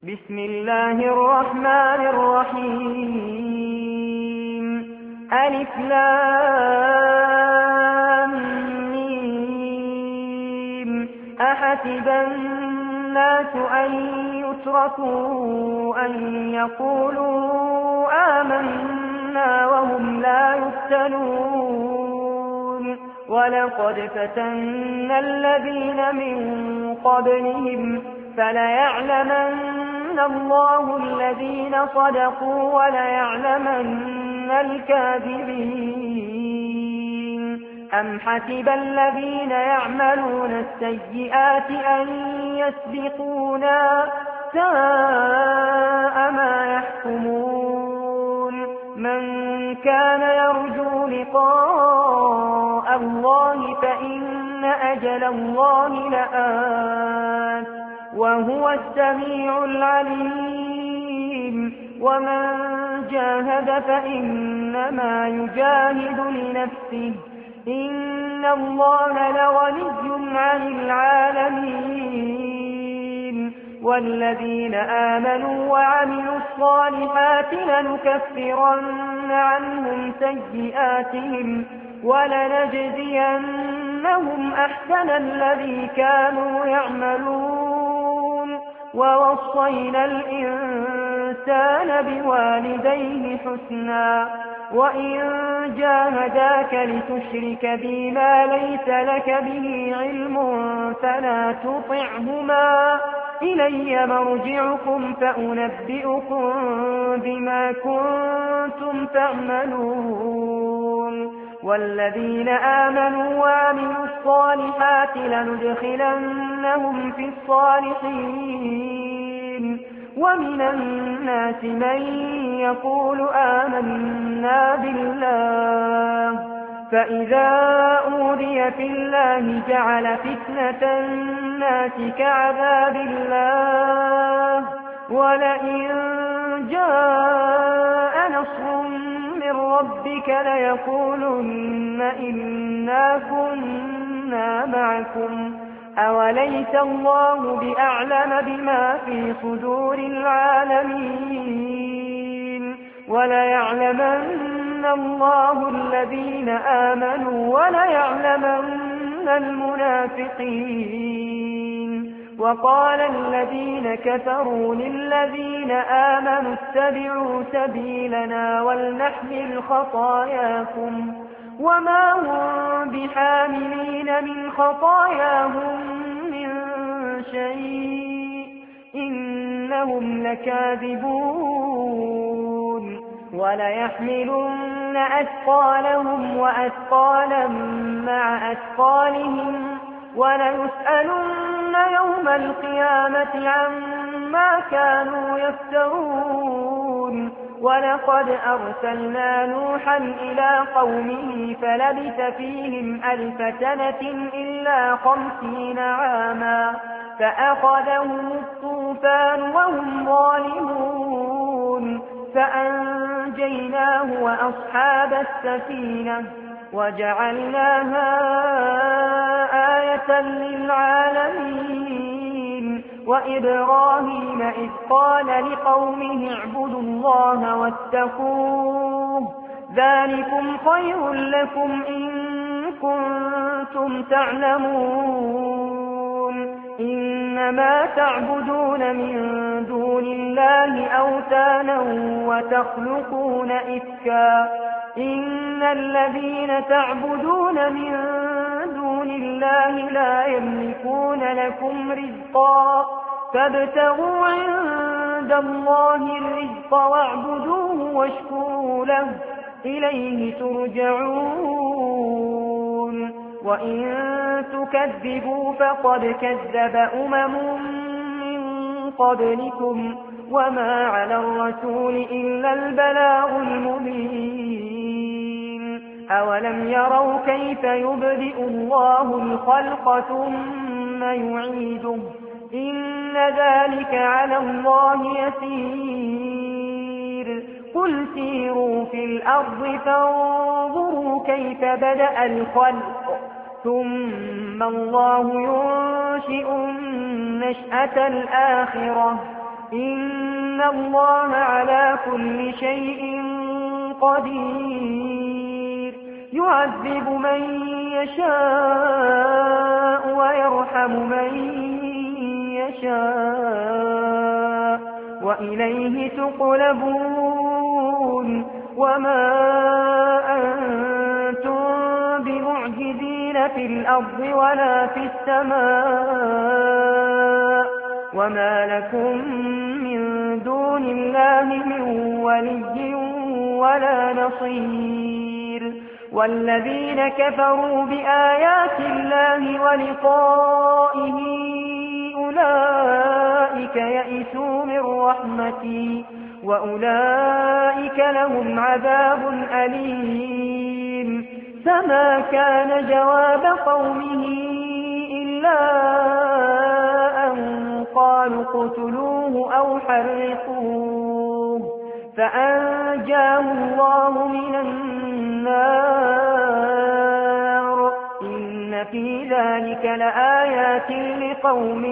بسم الله الرحمن الرحيم ألف لام ميم أحسب الناس أن يتركوا أن يقولوا آمنا وهم لا يفتنون ولقد فتنا الذين من قبلهم فليعلمن الله الذين صدقوا وليعلمن الكاذبين أم حسب الذين يعملون السيئات أن يسبقونا ساء ما يحكمون من كان يرجو لقاء الله فإن أجل الله لآت وهو السميع العليم ومن جاهد فإنما يجاهد لنفسه إن الله لغني عن العالمين والذين آمنوا وعملوا الصالحات لنكفرن عنهم سيئاتهم ولنجزينهم أحسن الذي كانوا يعملون ووصينا الإنسان بوالديه حسنا وإن جاهداك لتشرك بي ما ليس لك به علم فلا تطعهما إلي مرجعكم فأنبئكم بما كنتم تعملون والذين آمنوا وعملوا الصالحات لندخلنهم في الصالحين ومن الناس من يقول آمنا بالله فإذا أوذي في الله جعل فتنة الناس كعذاب الله ولئن جاء نصر من ربك ليقولن إنا كنا معكم أوليس الله بأعلم بما في صدور العالمين وليعلمن الله الذين آمنوا وليعلمن المنافقين وقال الذين كفروا للذين آمنوا اتبعوا سبيلنا ولنحمل خطاياكم وما هم بحاملين من خطاياهم من شيء إنهم لكاذبون وليحملن أثقالهم وأثقالا مع أثقالهم وليسألن يوم القيامة عما كانوا يفترون ولقد أرسلنا نوحا إلى قومه فلبث فيهم 1000 سنة إلا 50 عاما فأخذهم الطوفان وهم ظالمون فأنجيناه وأصحاب السفينة وجعلناها آية للعالمين وإبراهيم إذ قال لقومه اعبدوا الله واتقوه ذلكم خير لكم إن كنتم تعلمون إنما تعبدون من دون الله أوثانا وتخلقون إفكا إن الذين تعبدون من دون الله لا يملكون لكم رزقا فابتغوا عند الله الرزق واعبدوه واشكروا له إليه ترجعون وإن تكذبوا فقد كذب من قبلكم وما على الرسول إلا البلاغ المبين أولم يروا كيف يبدئ الله الخلق ثم يعيده إن ذلك على الله يسير قل سيروا في الأرض فانظروا كيف بدأ الخلق ثم الله ينشئ النشأة الآخرة إن الله على كل شيء قدير يعذب من يشاء ويرحم من يشاء وإليه تقلبون وما أنتم بمعجزين في الأرض ولا في السماء وما لكم من دون الله من ولي ولا نصير والذين كفروا بآيات الله ولقائه أولئك يئسوا من رحمتي وأولئك لهم عذاب أليم فما كان جواب قومه إلا أن قالوا اقتلوه أو حرقوه فأنجاه الله من النار إن في ذلك لآيات لقوم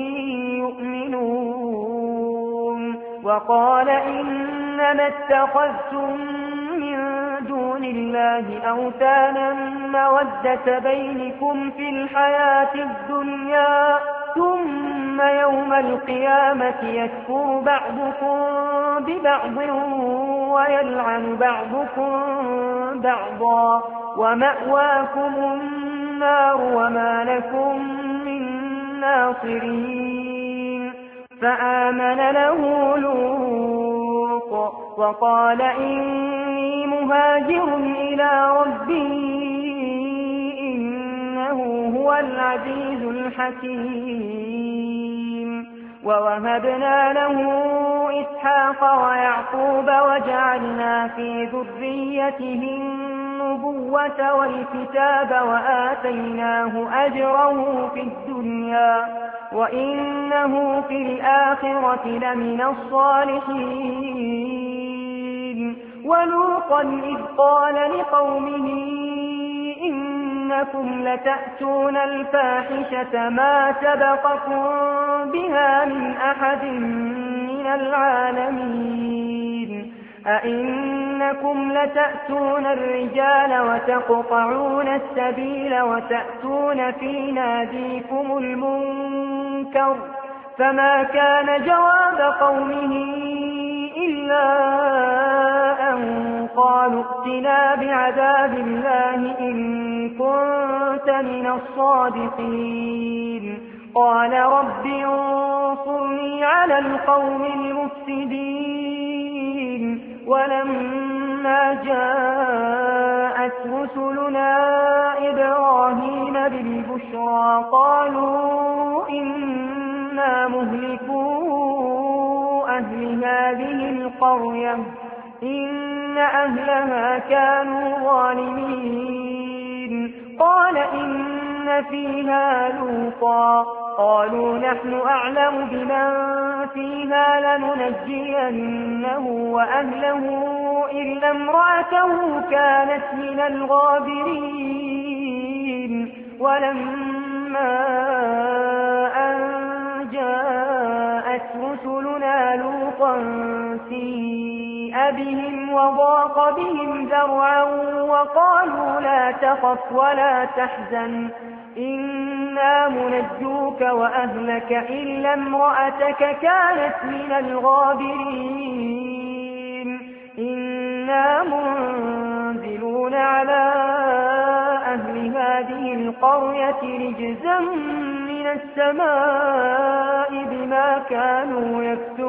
يؤمنون وقال إنما اتخذتم من دون الله أوثانا مودة بينكم في الحياة الدنيا ثم يوم القيامة يكفر بعضكم ببعض ويلعن بعضكم بعضا ومأواكم النار وما لكم من ناصرين فآمن له لوط وقال إني مهاجر إلى ربي إنه هو العزيز الحكيم ووهبنا له إسحاق ويعقوب وجعلنا في ذريته النبوة والكتاب وآتيناه أجره في الدنيا وإنه في الآخرة لمن الصالحين ولوطا إذ قال لقومه إنكم لتأتون الفاحشة ما سبقكم بها من أحد من العالمين أئنكم لتأتون الرجال وتقطعون السبيل وتأتون في ناديكم المنكر فما كان جواب قومه إلا أن قالوا ائتنا بعذاب الله إن كنت من الصادقين قال رب انصرني على القوم المفسدين ولما جاءت رسلنا إبراهيم بالبشرى قالوا إنا مهلكو أهل هذه القرية إن أهلها كانوا ظالمين قال إن فيها لوطا قالوا نحن أعلم بمن فيها لننجينه وأهله إلا امرأته كانت من الغابرين ولما أن جاءت رسلنا لوطا سيء بهم وضاق بهم ذرعا وقالوا لا تخف ولا تحزن إنا منجوك وأهلك إلا امرأتك كانت من الغابرين إنا منزلون على أهل هذه القرية رجزا من السماء بما كانوا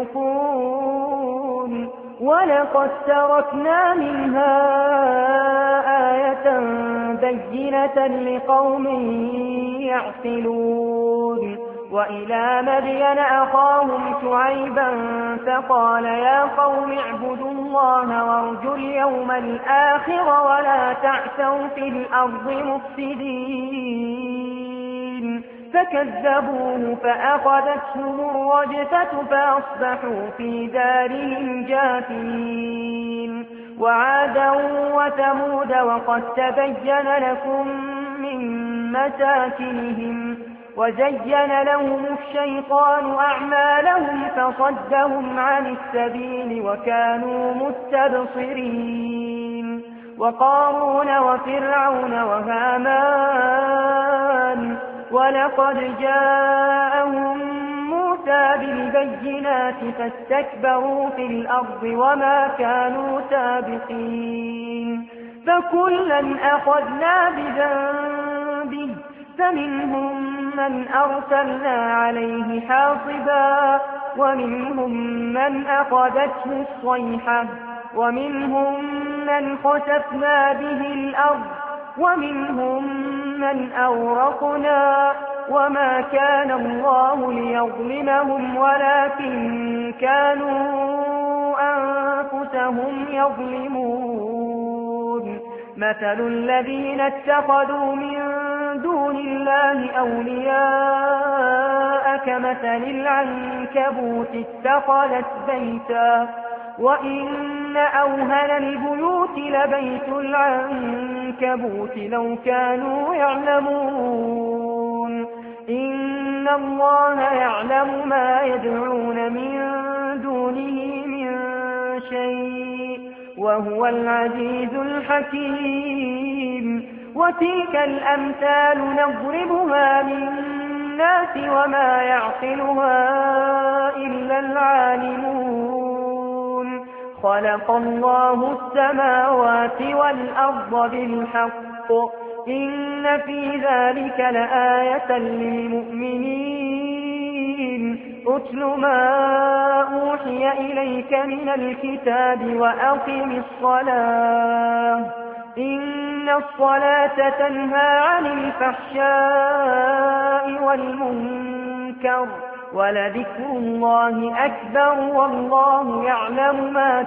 يفسقون ولقد تركنا منها آية بينة لقوم يعقلون وإلى مدين أخاهم شعيبا فقال يا قوم اعبدوا الله وارجوا اليوم الآخر ولا تعثوا في الأرض مفسدين فكذبوه فأخذتهم الرجفة فأصبحوا في دارهم جاثمين وعادا وثمود وقد تبين لكم من مساكنهم وزين لهم الشيطان أعمالهم فصدهم عن السبيل وكانوا مستبصرين وقارون وفرعون وهامان ولقد جاءهم موسى بالبينات فاستكبروا في الأرض وما كانوا سابقين فكلا أخذنا بذنبه فمنهم من أرسلنا عليه حاصبا ومنهم من أخذته الصيحة ومنهم من خسفنا به الأرض ومنهم من أورقنا وما كان الله ليظلمهم ولكن كانوا أنفسهم يظلمون مثل الذين اتخذوا من دون الله أولياء كمثل العنكبوت اتخذت بيتا وإن أوهن البيوت لبيت العنكبوت لو كانوا يعلمون إن الله يعلم ما يدعون من دونه من شيء وهو العزيز الحكيم وتلك الأمثال نضربها للناس وما يعقلها إلا العالمون خلق الله السماوات والأرض بالحق إن في ذلك لآية للمؤمنين أتل ما أوحي إليك من الكتاب وأقم الصلاة إن الصلاة تنهى عن الفحشاء والمنكر ولذكر الله أكبر والله يعلم ما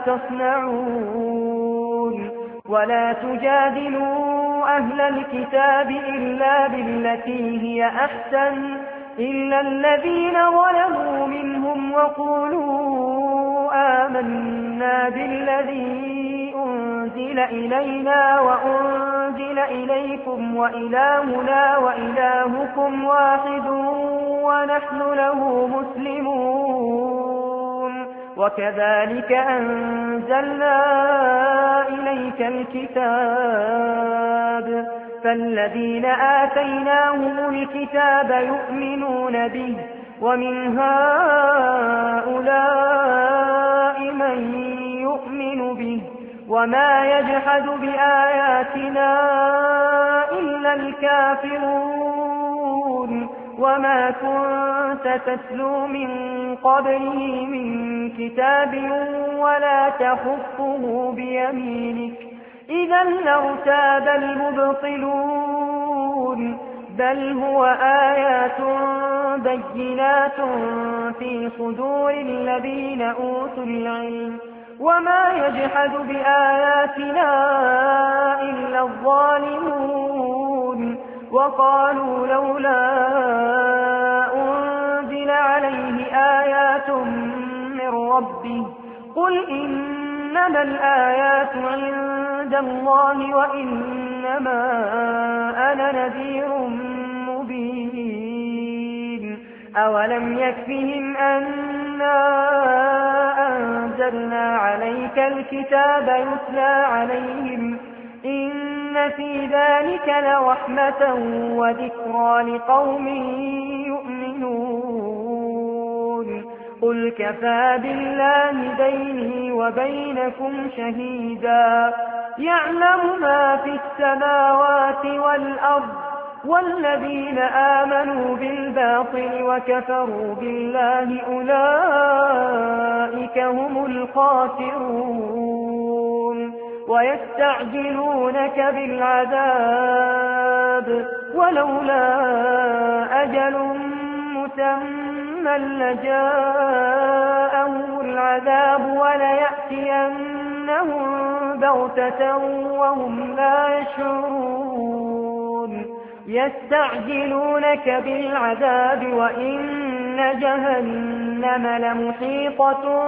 تصنعون ولا تجادلوا أهل الكتاب إلا بالتي هي أحسن إلا الذين ظلموا منهم وقولوا آمنا بالذي أنزل إلينا وأنزل إليكم وإلهنا وإلهكم واحد ونحن له مسلمون وكذلك أنزلنا إليك الكتاب فالذين آتيناهم الكتاب يؤمنون به ومن هؤلاء من يؤمن به وما يجحد بآياتنا إلا الكافرون وما كنت تتلو من قبله من كتاب ولا تخفه بيمينك إذا لارتاب المبطلون بل هو آيات بينات في صدور الذين أوتوا العلم وما يجحد بآياتنا إلا الظالمون وقالوا لولا أنزل عليه آيات من ربه قل إنما الآيات عند الله وإنما أنا نذير مبين أولم يكفهم أنا أنزلنا عليك الكتاب يتلى عليهم إن في ذلك لرحمة وذكرى لقوم يؤمنون قل كفى بالله بيني وبينكم شهيدا يعلم ما في السماوات والأرض والذين آمنوا بالباطل وكفروا بالله أولئك هم الخاسرون ويستعجلونك بالعذاب ولولا أجل مسمى لجاءهم العذاب وليأتينهم بغتة وهم لا يشعرون يستعجلونك بالعذاب وإن جهنم لمحيطة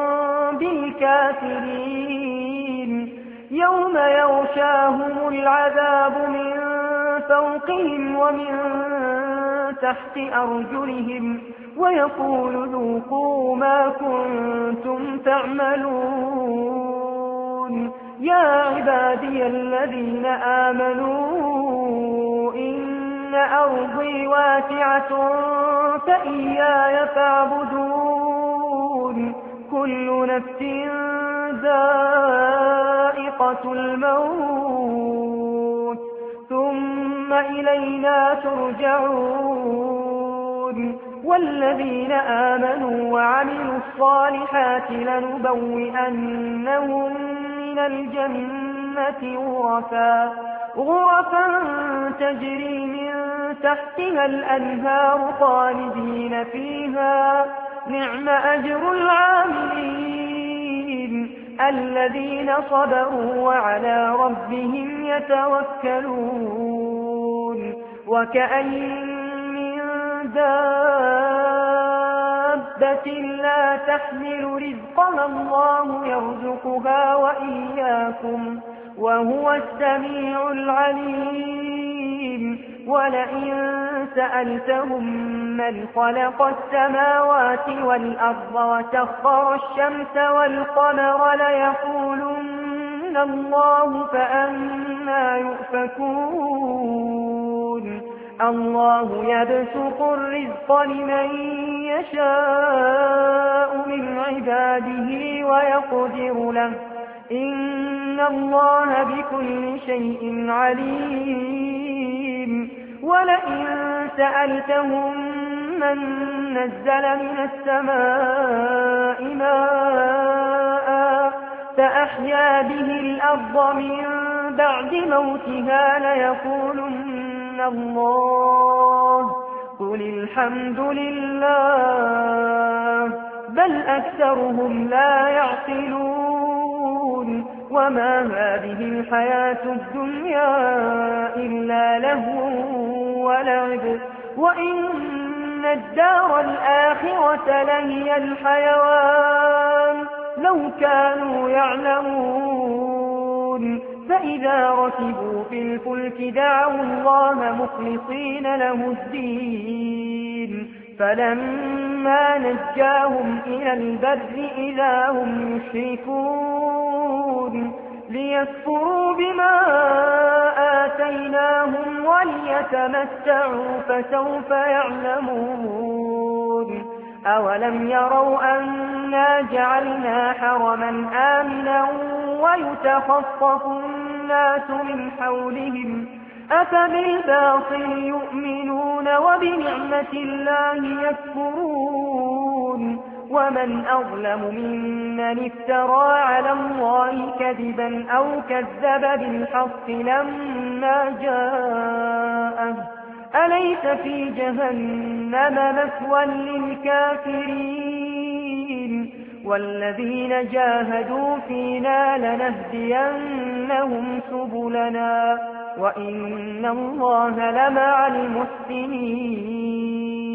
بالكافرين يوم يغشاهم العذاب من فوقهم ومن تحت أرجلهم ويقول ذوقوا ما كنتم تعملون. يا عبادي الذين آمنوا إن أرضي واسعة فإياي فاعبدون. كل نفس ذائقة الموت ثم إلينا ترجعون. والذين آمنوا وعملوا الصالحات لنبوئنهم من الجنة غرفا تجري من تحتها الأنهار خالدين فيها. نعم أجر العاملين الذين صبروا وعلى ربهم يتوكلون. وكأين من دابة لا تحمل رزقها الله يرزقها وإياكم وهو السميع العليم. ولئن سألتهم من خلق السماوات والأرض وسخر الشمس والقمر ليقولن الله فأنى يؤفكون. الله يبسط الرزق لمن يشاء من عباده ويقدر له إن الله بكل شيء عليم. ولئن سألتهم من نزل من السماء ماء فأحيا به الأرض من بعد موتها ليقولن الله قل الحمد لله بل أكثرهم لا يعقلون. وما هذه الحياة الدنيا إلا لهو ولعب وإن الدار الآخرة لهي الحيوان لو كانوا يعلمون. فإذا ركبوا في الفلك دعوا الله مخلصين له الدين فلما نجاهم إلى البر إذا هم يشركون. ليكفروا بما آتيناهم وليتمتعوا فسوف يعلمون. أولم يروا أنا جعلنا حرما آمنا ويتخطف الناس من حولهم أفبالباطل يؤمنون وبنعمة الله يكفرون. ومن أظلم ممن افترى على الله كذبا أو كذب بالحق لما جاءه أليس في جهنم مثوى للكافرين. والذين جاهدوا فينا لنهدينهم سبلنا وإن الله لمع المحسنين.